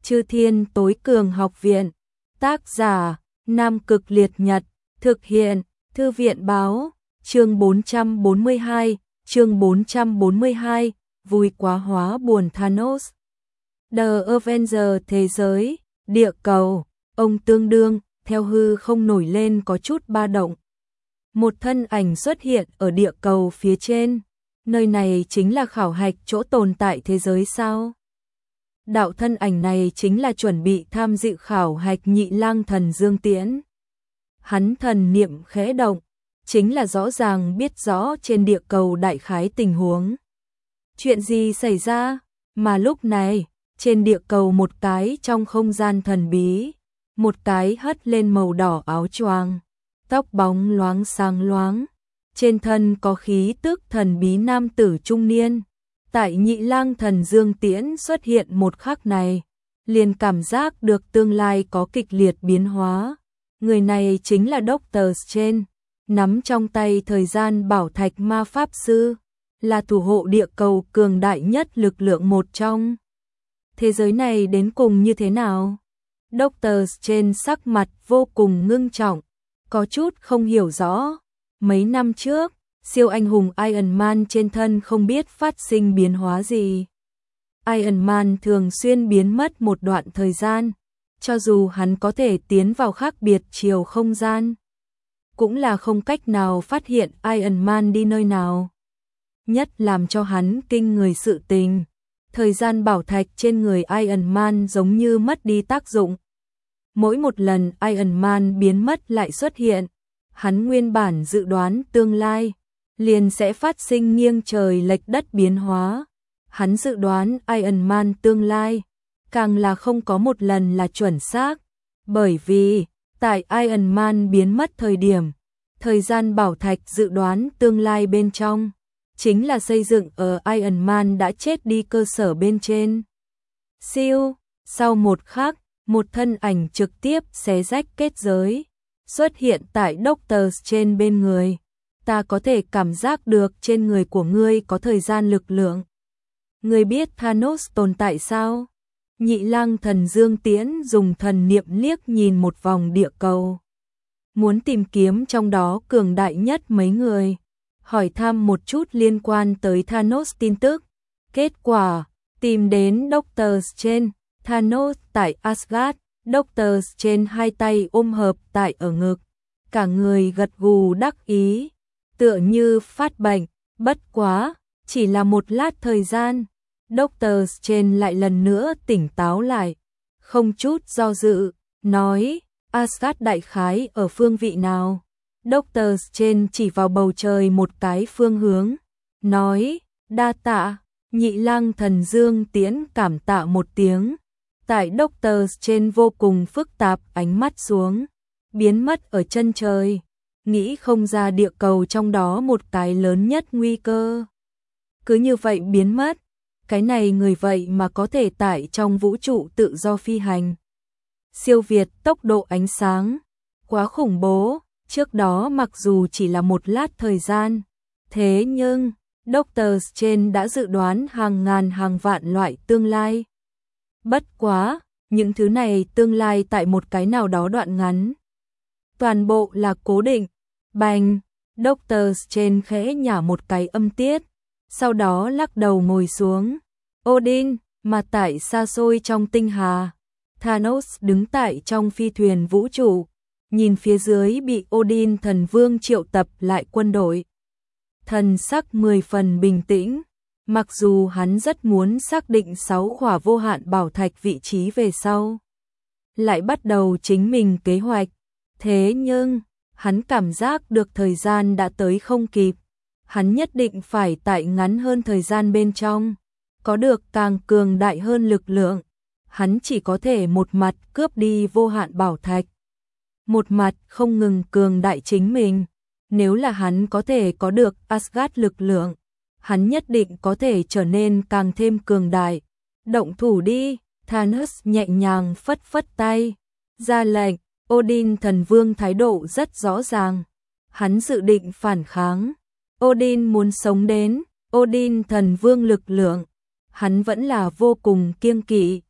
Chư Thiên Tối Cường Học Viện. Tác giả: Nam Cực Liệt Nhật. Thực hiện: Thư viện Báo. Chương 442, vui quá hóa buồn Thanos. The Avenger thế giới, địa cầu, ông tương đương, theo hư không nổi lên có chút ba động. Một thân ảnh xuất hiện ở địa cầu phía trên, nơi này chính là khảo hạch chỗ tồn tại thế giới sao? Đạo thân ảnh này chính là chuẩn bị tham dự khảo hạch Nhị Lang Thần Dương Tiễn. Hắn thần niệm khẽ động, chính là rõ ràng biết rõ trên địa cầu đại khái tình huống. Chuyện gì xảy ra? Mà lúc này, trên địa cầu một cái trong không gian thần bí, một cái hất lên màu đỏ áo choàng, tóc bóng loáng sáng loáng, trên thân có khí tức thần bí nam tử trung niên. Tại Nhị Lang Thần Dương Tiễn xuất hiện một khắc này, liền cảm giác được tương lai có kịch liệt biến hóa. Người này chính là Doctor Strange, nắm trong tay thời gian bảo thạch ma pháp sư, là thủ hộ địa cầu cường đại nhất lực lượng một trong. Thế giới này đến cùng như thế nào? Doctor Strange sắc mặt vô cùng ngưng trọng, có chút không hiểu rõ. Mấy năm trước, siêu anh hùng Iron Man trên thân không biết phát sinh biến hóa gì. Iron Man thường xuyên biến mất một đoạn thời gian, cho dù hắn có thể tiến vào khác biệt chiều không gian, cũng là không cách nào phát hiện Iron Man đi nơi nào. Nhất làm cho hắn kinh người sự tình, thời gian bảo thạch trên người Iron Man giống như mất đi tác dụng. Mỗi một lần Iron Man biến mất lại xuất hiện, hắn nguyên bản dự đoán tương lai liền sẽ phát sinh nghiêng trời lệch đất biến hóa. Hắn dự đoán Iron Man tương lai càng là không có một lần là chuẩn xác, bởi vì tại Iron Man biến mất thời điểm, thời gian bảo thạch dự đoán tương lai bên trong chính là xây dựng ở Iron Man đã chết đi cơ sở bên trên. Siêu, sau một khắc, một thân ảnh trực tiếp xé rách kết giới, xuất hiện tại Doctor Strange bên người. Ta có thể cảm giác được trên người của ngươi có thời gian lực lượng. Ngươi biết Thanos tồn tại sao? Nhị Lang Thần Dương Tiễn dùng thần niệm liếc nhìn một vòng địa cầu, muốn tìm kiếm trong đó cường đại nhất mấy người, hỏi thăm một chút liên quan tới Thanos tin tức. Kết quả, tìm đến Doctor Strange. Thanos tại Asgard. Doctor Strange hai tay ôm hợp tại ở ngực, cả người gật gù đắc ý, tựa như phát bệnh. Bất quá, chỉ là một lát thời gian, Doctor Strange lại lần nữa tỉnh táo lại, không chút do dự, nói: Asgard đại khái ở phương vị nào? Doctor Strange chỉ vào bầu trời một cái phương hướng, nói: đa tạ. Nhị Lang Thần Dương Tiễn cảm tạ một tiếng, tại Doctor Strange vô cùng phức tạp ánh mắt xuống, biến mất ở chân trời. Nghĩ không ra địa cầu trong đó một cái lớn nhất nguy cơ cứ như vậy biến mất. Cái này người vậy mà có thể tại trong vũ trụ tự do phi hành, siêu việt tốc độ ánh sáng, quá khủng bố. Trước đó mặc dù chỉ là một lát thời gian, thế nhưng Doctor Strange đã dự đoán hàng ngàn hàng vạn loại tương lai. Bất quá, những thứ này tương lai tại một cái nào đó đoạn ngắn, toàn bộ là cố định. Bành, Doctor Strange khẽ nhả một cái âm tiết, sau đó lắc đầu ngồi xuống. Odin, mà tại xa xôi trong tinh hà, Thanos đứng tại trong phi thuyền vũ trụ, nhìn phía dưới bị Odin thần vương triệu tập lại quân đội. Thần sắc 10 phần bình tĩnh, mặc dù hắn rất muốn xác định 6 khỏa vô hạn bảo thạch vị trí về sau, lại bắt đầu chính mình kế hoạch. Thế nhưng, hắn cảm giác được thời gian đã tới không kịp. Hắn nhất định phải tại ngắn hơn thời gian bên trong, có được càng cường đại hơn lực lượng. Hắn chỉ có thể một mặt cướp đi vô hạn bảo thạch, một mặt không ngừng cường đại chính mình. Nếu là hắn có thể có được Asgard lực lượng, hắn nhất định có thể trở nên càng thêm cường đại. Động thủ đi. Thanos nhẹ nhàng phất phất tay, ra lệnh. Odin thần vương thái độ rất rõ ràng, hắn dự định phản kháng. Odin muốn sống đến, Odin thần vương lực lượng, hắn vẫn là vô cùng kiêng kỵ.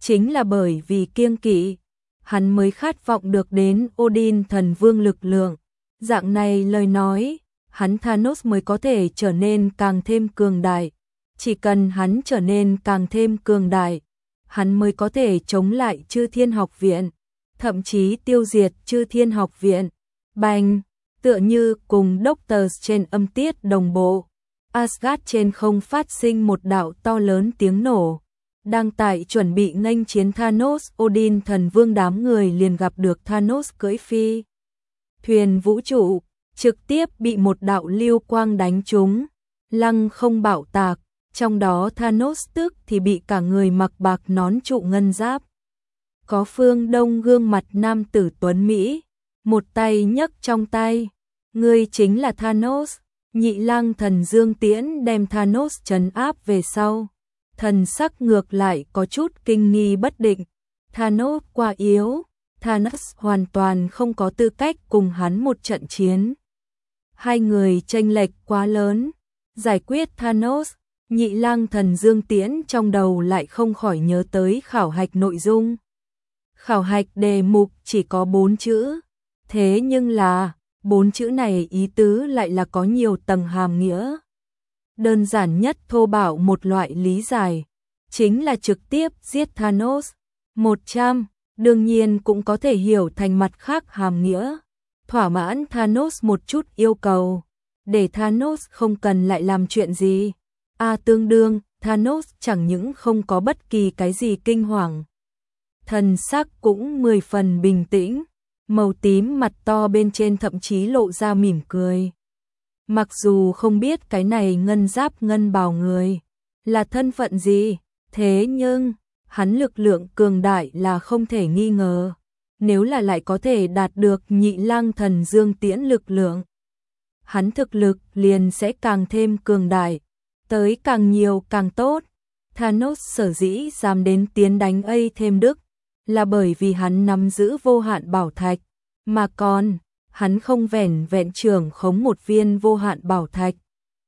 Chính là bởi vì kiêng kỵ, hắn mới khát vọng được đến Odin thần vương lực lượng. Dạng này lời nói, hắn Thanos mới có thể trở nên càng thêm cường đại. Chỉ cần hắn trở nên càng thêm cường đại, hắn mới có thể chống lại Chư Thiên Học Viện, thậm chí tiêu diệt Chư Thiên Học Viện. Bành, tựa như cùng Doctor trên âm tiết đồng bộ, Asgard trên không phát sinh một đạo to lớn tiếng nổ. Đang tại chuẩn bị nghênh chiến Thanos, Odin thần vương đám người liền gặp được Thanos cưỡi phi thuyền vũ trụ, trực tiếp bị một đạo lưu quang đánh trúng, lăng không bạo tạc. Trong đó Thanos tức thì bị cả người mặc bạc nón trụ ngân giáp. Có phương đông gương mặt nam tử tuấn Mỹ, một tay nhấc trong tay. Ngươi chính là Thanos. Nhị lang thần Dương Tiễn đem Thanos trấn áp về sau. Thần sắc ngược lại có chút kinh nghi bất định. Thanos quá yếu, Thanos hoàn toàn không có tư cách cùng hắn một trận chiến. Hai người chênh lệch quá lớn. Giải quyết Thanos, nhị lang thần Dương Tiễn trong đầu lại không khỏi nhớ tới khảo hạch nội dung. Khảo hạch đề mục chỉ có 4 chữ, thế nhưng là 4 chữ này ý tứ lại là có nhiều tầng hàm nghĩa. Đơn giản nhất thô bạo một loại lý giải, chính là trực tiếp giết Thanos. 100, đương nhiên cũng có thể hiểu thành mặt khác hàm nghĩa. Thỏa mãn Thanos một chút yêu cầu, để Thanos không cần lại làm chuyện gì. Tương đương, Thanos chẳng những không có bất kỳ cái gì kinh hoàng. Thần sắc cũng 10 phần bình tĩnh, màu tím mặt to bên trên thậm chí lộ ra mỉm cười. Mặc dù không biết cái này ngân giáp ngân bào người là thân phận gì, thế nhưng hắn lực lượng cường đại là không thể nghi ngờ. Nếu là lại có thể đạt được nhị lang thần Dương Tiễn lực lượng, hắn thực lực liền sẽ càng thêm cường đại, tới càng nhiều càng tốt. Thanos sở dĩ dám đến tiến đánh thêm Đức, là bởi vì hắn nắm giữ vô hạn bảo thạch, mà còn hắn không vẻn vẹn trưởng khống một viên vô hạn bảo thạch.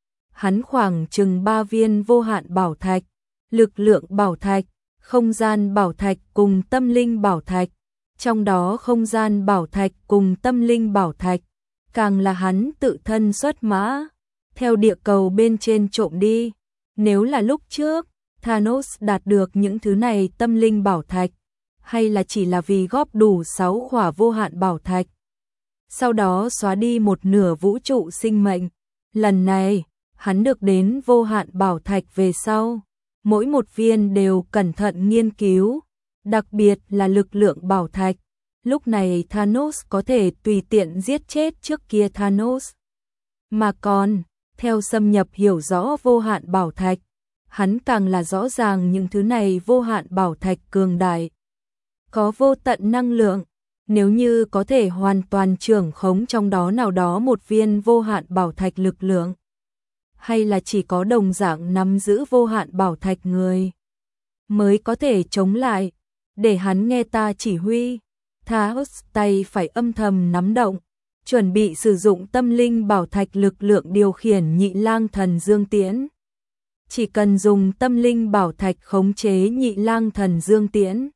Hắn khoảng chừng 3 viên vô hạn bảo thạch, lực lượng bảo thạch, không gian bảo thạch cùng tâm linh bảo thạch. Trong đó không gian bảo thạch cùng tâm linh bảo thạch, càng là hắn tự thân xuất mã, theo địa cầu bên trên trộm đi. Nếu là lúc trước, Thanos đạt được những thứ này tâm linh bảo thạch, hay là chỉ là vì góp đủ 6 khỏa vô hạn bảo thạch, sau đó xóa đi một nửa vũ trụ sinh mệnh. Lần này, hắn được đến vô hạn bảo thạch về sau, mỗi một viên đều cẩn thận nghiên cứu, đặc biệt là lực lượng bảo thạch. Lúc này Thanos có thể tùy tiện giết chết trước kia Thanos. Mà còn, theo xâm nhập hiểu rõ vô hạn bảo thạch, hắn càng là rõ ràng những thứ này vô hạn bảo thạch cường đại, có vô tận năng lượng. Nếu như có thể hoàn toàn trưởng khống trong đó nào đó một viên vô hạn bảo thạch lực lượng, hay là chỉ có đồng dạng nắm giữ vô hạn bảo thạch người mới có thể chống lại. Để hắn nghe ta chỉ huy. Thanos tay phải âm thầm nắm động, chuẩn bị sử dụng tâm linh bảo thạch lực lượng điều khiển nhị lang thần Dương Tiễn. Chỉ cần dùng tâm linh bảo thạch khống chế nhị lang thần Dương Tiễn,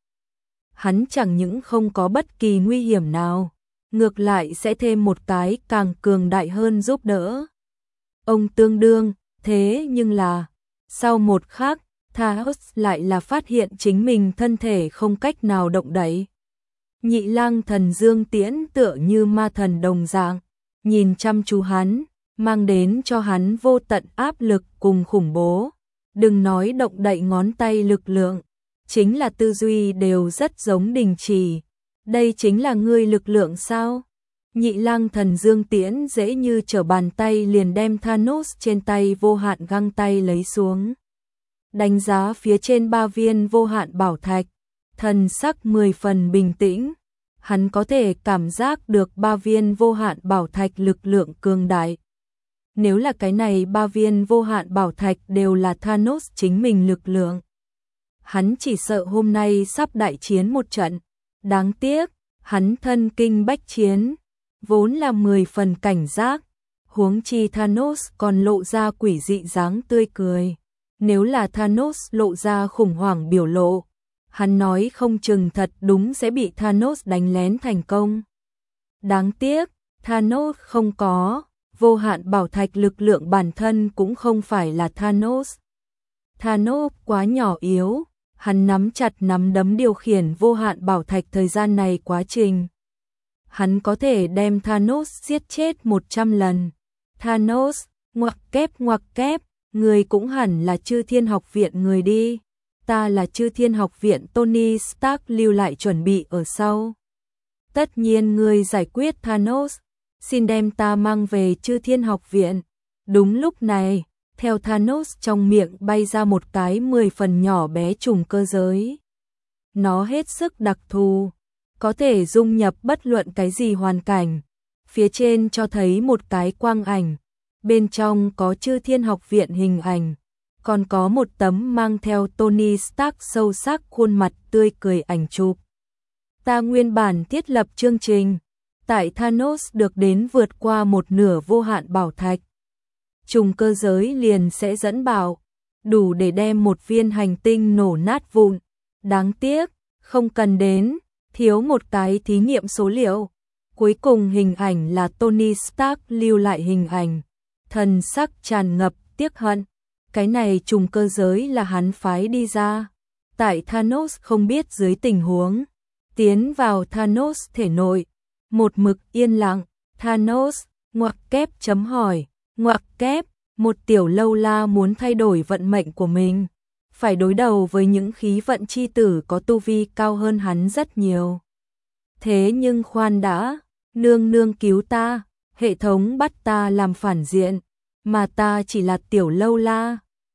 hắn chẳng những không có bất kỳ nguy hiểm nào, ngược lại sẽ thêm một cái càng cường đại hơn giúp đỡ. Ông tương đương, thế nhưng là, sau một khắc, Thanos lại là phát hiện chính mình thân thể không cách nào động đậy. Nhị lang thần Dương Tiễn tựa như ma thần đồng dạng, nhìn chăm chú hắn, mang đến cho hắn vô tận áp lực cùng khủng bố. Đừng nói động đậy ngón tay lực lượng, chính là tư duy đều rất giống đình chỉ. Đây chính là ngươi lực lượng sao? Nhị lang thần Dương Tiễn dễ như trở bàn tay liền đem Thanos trên tay vô hạn găng tay lấy xuống. Đánh giá phía trên 3 viên vô hạn bảo thạch, thần sắc 10 phần bình tĩnh. Hắn có thể cảm giác được 3 viên vô hạn bảo thạch lực lượng cường đại. Nếu là cái này 3 viên vô hạn bảo thạch đều là Thanos chính mình lực lượng, hắn chỉ sợ hôm nay sắp đại chiến một trận. Đáng tiếc, hắn thân kinh bách chiến, vốn là 10 phần cảnh giác, huống chi Thanos còn lộ ra quỷ dị dáng tươi cười. Nếu là Thanos lộ ra khủng hoảng biểu lộ, hắn nói không chừng thật đúng sẽ bị Thanos đánh lén thành công. Đáng tiếc, Thanos không có, vô hạn bảo thạch lực lượng bản thân cũng không phải là Thanos. Thanos quá nhỏ yếu, hắn nắm chặt nắm đấm điều khiển vô hạn bảo thạch thời gian này quá trình. Hắn có thể đem Thanos giết chết 100 lần. Thanos, ngoặc kép, người cũng hẳn là Chư Thiên Học Viện người đi. Ta là Chư Thiên Học Viện Tony Stark lưu lại chuẩn bị ở sau. Tất nhiên người giải quyết Thanos, xin đem ta mang về Chư Thiên Học Viện. Đúng lúc này, theo Thanos trong miệng bay ra một cái 10 phần nhỏ bé trùng cơ giới. Nó hết sức đặc thù, có thể dung nhập bất luận cái gì hoàn cảnh. Phía trên cho thấy một cái quang ảnh, bên trong có Chư Thiên Học Viện hình ảnh, còn có một tấm mang theo Tony Stark sâu sắc khuôn mặt tươi cười ảnh chụp. Ta nguyên bản thiết lập chương trình, tại Thanos được đến vượt qua một nửa vô hạn bảo thạch, trùng cơ giới liền sẽ dẫn bảo, đủ để đem một viên hành tinh nổ nát vụn. Đáng tiếc, không cần đến, thiếu một cái thí nghiệm số liệu. Cuối cùng hình ảnh là Tony Stark lưu lại hình ảnh, thần sắc tràn ngập tiếc hận. Cái này trùng cơ giới là hắn phái đi ra. Tại Thanos không biết dưới tình huống, tiến vào Thanos thể nội, một mực yên lặng. Thanos, ngoặc kép chấm hỏi, ngoặc kép, một tiểu lâu la muốn thay đổi vận mệnh của mình, phải đối đầu với những khí vận chi tử có tu vi cao hơn hắn rất nhiều. Thế nhưng khoan đã, nương nương cứu ta, hệ thống bắt ta làm phản diện, mà ta chỉ là tiểu lâu la.